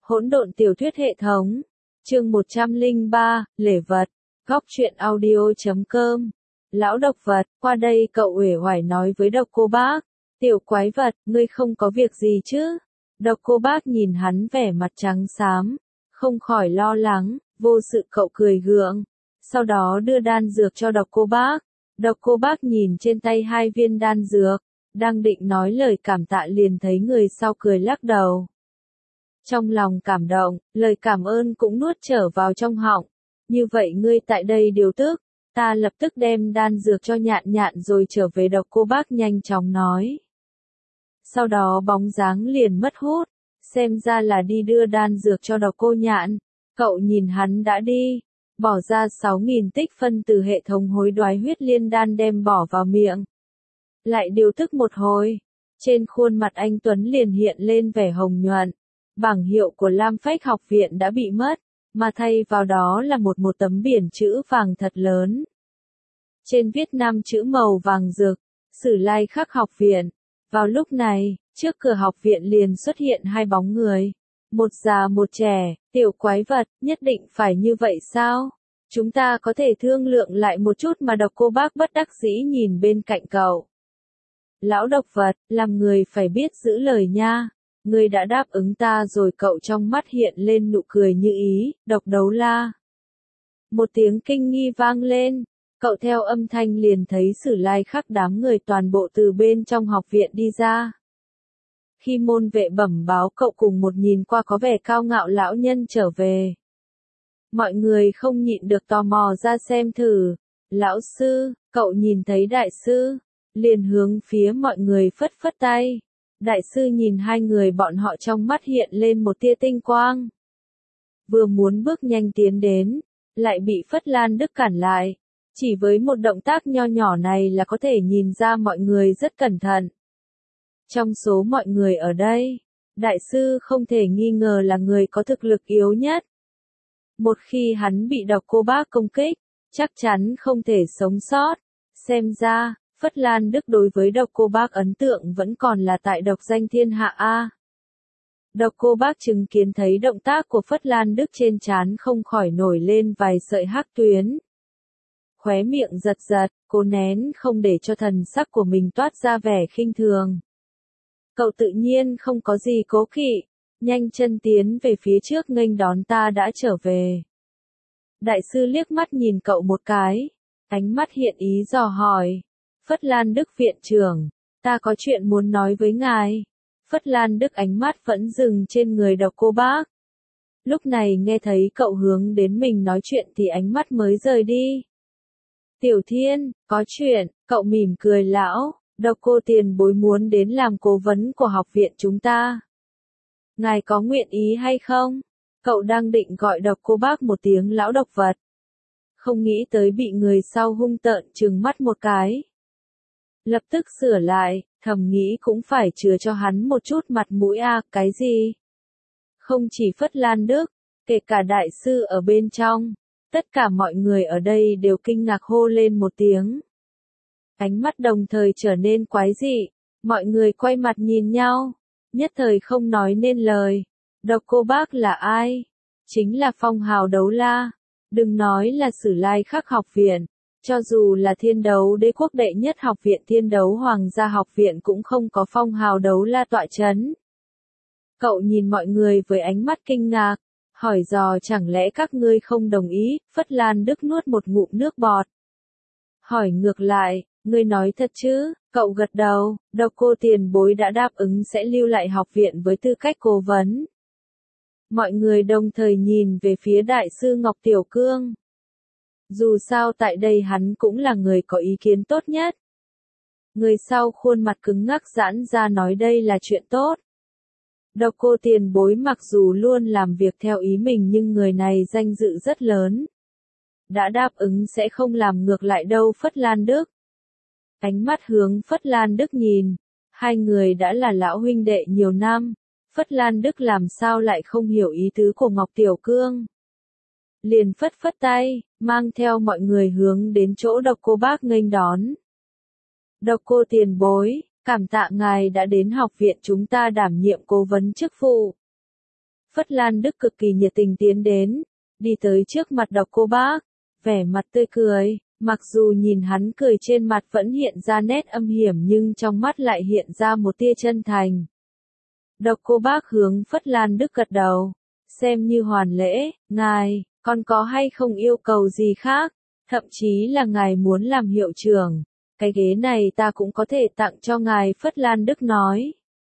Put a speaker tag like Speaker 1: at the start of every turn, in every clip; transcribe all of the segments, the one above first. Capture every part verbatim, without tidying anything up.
Speaker 1: Hỗn độn tiểu thuyết hệ thống. Chương một trăm lẻ ba, lễ vật. Góc truyện audio chấm com. Lão độc vật, qua đây cậu uể oải nói với độc cô bác. Tiểu quái vật, ngươi không có việc gì chứ? Độc cô bác nhìn hắn vẻ mặt trắng xám, không khỏi lo lắng, vô sự cậu cười gượng. Sau đó đưa đan dược cho độc cô bác. Độc cô bác nhìn trên tay hai viên đan dược, đang định nói lời cảm tạ liền thấy người sau cười lắc đầu. Trong lòng cảm động, lời cảm ơn cũng nuốt trở vào trong họng. Như vậy ngươi tại đây điều tức, ta lập tức đem đan dược cho nhạn nhạn rồi trở về. Độc cô bác nhanh chóng nói. Sau đó bóng dáng liền mất hút, xem ra là đi đưa đan dược cho độc cô nhạn. Cậu nhìn hắn đã đi, bỏ ra sáu nghìn tích phân từ hệ thống hối đoái huyết liên đan đem bỏ vào miệng. Lại điều tức một hồi, trên khuôn mặt anh Tuấn liền hiện lên vẻ hồng nhuận. Bảng hiệu của Lam Phách học viện đã bị mất, mà thay vào đó là một một tấm biển chữ vàng thật lớn. Trên viết năm chữ màu vàng rực, Sử Lai Khắc học viện. Vào lúc này, trước cửa học viện liền xuất hiện hai bóng người. Một già một trẻ. Tiểu quái vật, nhất định phải như vậy sao? Chúng ta có thể thương lượng lại một chút mà. Độc cô bác bất đắc dĩ nhìn bên cạnh cậu. Lão độc vật, làm người phải biết giữ lời nha. Ngươi đã đáp ứng ta rồi. Cậu trong mắt hiện lên nụ cười như ý. Độc Đấu La. Một tiếng kinh nghi vang lên. Cậu theo âm thanh liền thấy Sử Lai Khắc đám người toàn bộ từ bên trong học viện đi ra. Khi môn vệ bẩm báo cậu cùng một nhìn qua có vẻ cao ngạo lão nhân trở về. Mọi người không nhịn được tò mò ra xem thử. Lão sư, cậu nhìn thấy đại sư, liền hướng phía mọi người phất phất tay. Đại sư nhìn hai người bọn họ trong mắt hiện lên một tia tinh quang. Vừa muốn bước nhanh tiến đến, lại bị Phất Lan Đức cản lại. Chỉ với một động tác nho nhỏ này là có thể nhìn ra mọi người rất cẩn thận. Trong số mọi người ở đây, đại sư không thể nghi ngờ là người có thực lực yếu nhất. Một khi hắn bị độc cô bác công kích, chắc chắn không thể sống sót. Xem ra, Phất Lan Đức đối với độc cô bác ấn tượng vẫn còn là tại độc danh thiên hạ A. Độc cô bác chứng kiến thấy động tác của Phất Lan Đức trên trán không khỏi nổi lên vài sợi hắc tuyến. Khóe miệng giật giật, cố nén không để cho thần sắc của mình toát ra vẻ khinh thường. Cậu tự nhiên không có gì cố kỵ, nhanh chân tiến về phía trước nghênh đón ta đã trở về. Đại sư liếc mắt nhìn cậu một cái, ánh mắt hiện ý dò hỏi. Phất Lan Đức viện trưởng, ta có chuyện muốn nói với ngài. Phất Lan Đức ánh mắt vẫn dừng trên người độc cô bác. Lúc này nghe thấy cậu hướng đến mình nói chuyện thì ánh mắt mới rời đi. Tiểu Thiên, có chuyện, cậu mỉm cười lão, độc cô tiền bối muốn đến làm cố vấn của học viện chúng ta. Ngài có nguyện ý hay không? Cậu đang định gọi độc cô bác một tiếng lão độc vật. Không nghĩ tới bị người sau hung tợn trừng mắt một cái. Lập tức sửa lại, thầm nghĩ cũng phải chừa cho hắn một chút mặt mũi à, cái gì? Không chỉ Phất Lan Đức, kể cả đại sư ở bên trong. Tất cả mọi người ở đây đều kinh ngạc hô lên một tiếng. Ánh mắt đồng thời trở nên quái dị, mọi người quay mặt nhìn nhau, nhất thời không nói nên lời. Độc cô bác là ai? Chính là Phong Hào Đấu La. Đừng nói là Sử Lai Khắc học viện, cho dù là Thiên Đấu Đế quốc đệ nhất học viện Thiên Đấu Hoàng gia học viện cũng không có Phong Hào Đấu La tọa chấn. Cậu nhìn mọi người với ánh mắt kinh ngạc. Hỏi dò chẳng lẽ các ngươi không đồng ý. Phất Lan Đức nuốt một ngụm nước bọt. Hỏi ngược lại, ngươi nói thật chứ? Cậu gật đầu, độc cô tiền bối đã đáp ứng sẽ lưu lại học viện với tư cách cố vấn. Mọi người đồng thời nhìn về phía đại sư Ngọc Tiểu Cương. Dù sao tại đây hắn cũng là người có ý kiến tốt nhất. Người sau khuôn mặt cứng ngắc giãn ra nói đây là chuyện tốt. Độc cô tiền bối mặc dù luôn làm việc theo ý mình nhưng người này danh dự rất lớn. Đã đáp ứng sẽ không làm ngược lại đâu. Phất Lan Đức. Ánh mắt hướng Phất Lan Đức nhìn. Hai người đã là lão huynh đệ nhiều năm. Phất Lan Đức làm sao lại không hiểu ý tứ của Ngọc Tiểu Cương. Liền phất phất tay, mang theo mọi người hướng đến chỗ độc cô bác nghênh đón. Độc cô tiền bối. Cảm tạ ngài đã đến học viện chúng ta đảm nhiệm cố vấn chức vụ. Phất Lan Đức cực kỳ nhiệt tình tiến đến, đi tới trước mặt Độc Cô Bác, vẻ mặt tươi cười, mặc dù nhìn hắn cười trên mặt vẫn hiện ra nét âm hiểm nhưng trong mắt lại hiện ra một tia chân thành. Độc Cô Bác hướng Phất Lan Đức gật đầu, xem như hoàn lễ, ngài, còn có hay không yêu cầu gì khác, thậm chí là ngài muốn làm hiệu trưởng, cái ghế này ta cũng có thể tặng cho ngài, Phất Lan Đức nói.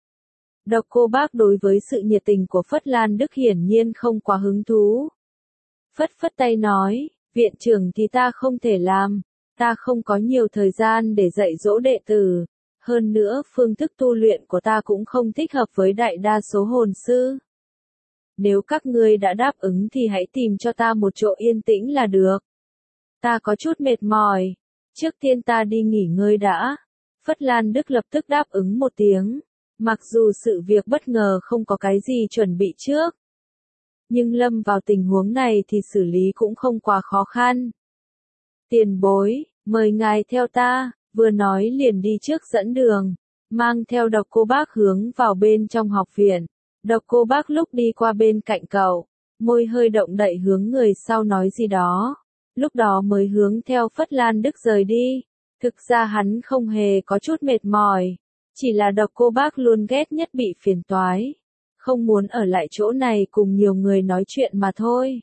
Speaker 1: Độc Cô Bác đối với sự nhiệt tình của Phất Lan Đức hiển nhiên không quá hứng thú. Phất phất tay nói, viện trưởng thì ta không thể làm, ta không có nhiều thời gian để dạy dỗ đệ tử, hơn nữa phương thức tu luyện của ta cũng không thích hợp với đại đa số hồn sư. Nếu các ngươi đã đáp ứng thì hãy tìm cho ta một chỗ yên tĩnh là được. Ta có chút mệt mỏi, trước tiên ta đi nghỉ ngơi đã. Phất Lan Đức lập tức đáp ứng một tiếng, mặc dù sự việc bất ngờ không có cái gì chuẩn bị trước. Nhưng lâm vào tình huống này thì xử lý cũng không quá khó khăn. Tiền bối, mời ngài theo ta, vừa nói liền đi trước dẫn đường, mang theo Độc Cô Bác hướng vào bên trong học viện. Độc Cô Bác lúc đi qua bên cạnh cậu, môi hơi động đậy hướng người sau nói gì đó, lúc đó mới hướng theo Phất Lan Đức rời đi. Thực ra hắn không hề có chút mệt mỏi, chỉ là Độc Cô Bác luôn ghét nhất bị phiền toái, không muốn ở lại chỗ này cùng nhiều người nói chuyện mà thôi.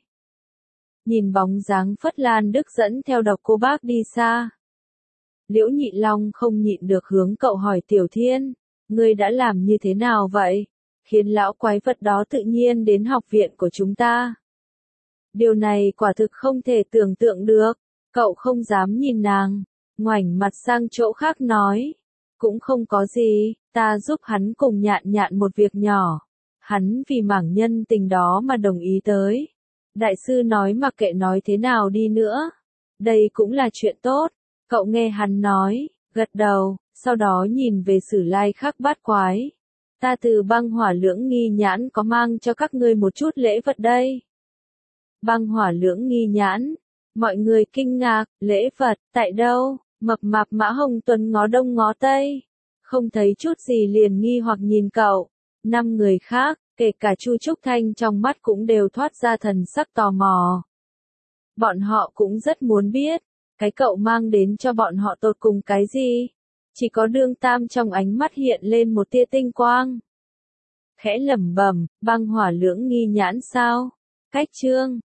Speaker 1: Nhìn bóng dáng Phất Lan Đức dẫn theo Độc Cô Bác đi xa, Liễu Nhị Long không nhịn được hướng cậu hỏi Tiểu Thiên, ngươi đã làm như thế nào vậy, khiến lão quái vật đó tự nhiên đến học viện của chúng ta. Điều này quả thực không thể tưởng tượng được, cậu không dám nhìn nàng, ngoảnh mặt sang chỗ khác nói, cũng không có gì, ta giúp hắn cùng Nhạn Nhạn một việc nhỏ, hắn vì mảng nhân tình đó mà đồng ý tới. Đại sư nói mặc kệ nói thế nào đi nữa, đây cũng là chuyện tốt. Cậu nghe hắn nói, gật đầu, sau đó nhìn về Sử Lai Khắc Bát Quái. Ta từ Băng Hỏa Lưỡng Nghi Nhãn có mang cho các ngươi một chút lễ vật đây. Băng Hỏa Lưỡng Nghi Nhãn, mọi người kinh ngạc, lễ vật, tại đâu? Mập mạp Mã Hồng Tuấn ngó đông ngó tây, không thấy chút gì liền nghi hoặc nhìn cậu. Năm người khác, kể cả Chu Trúc Thanh trong mắt cũng đều thoát ra thần sắc tò mò. Bọn họ cũng rất muốn biết, cái cậu mang đến cho bọn họ tột cùng cái gì? Chỉ có Đương Tam trong ánh mắt hiện lên một tia tinh quang. Khẽ lẩm bẩm, Băng Hỏa Lưỡng Nghi Nhãn sao? Cách chương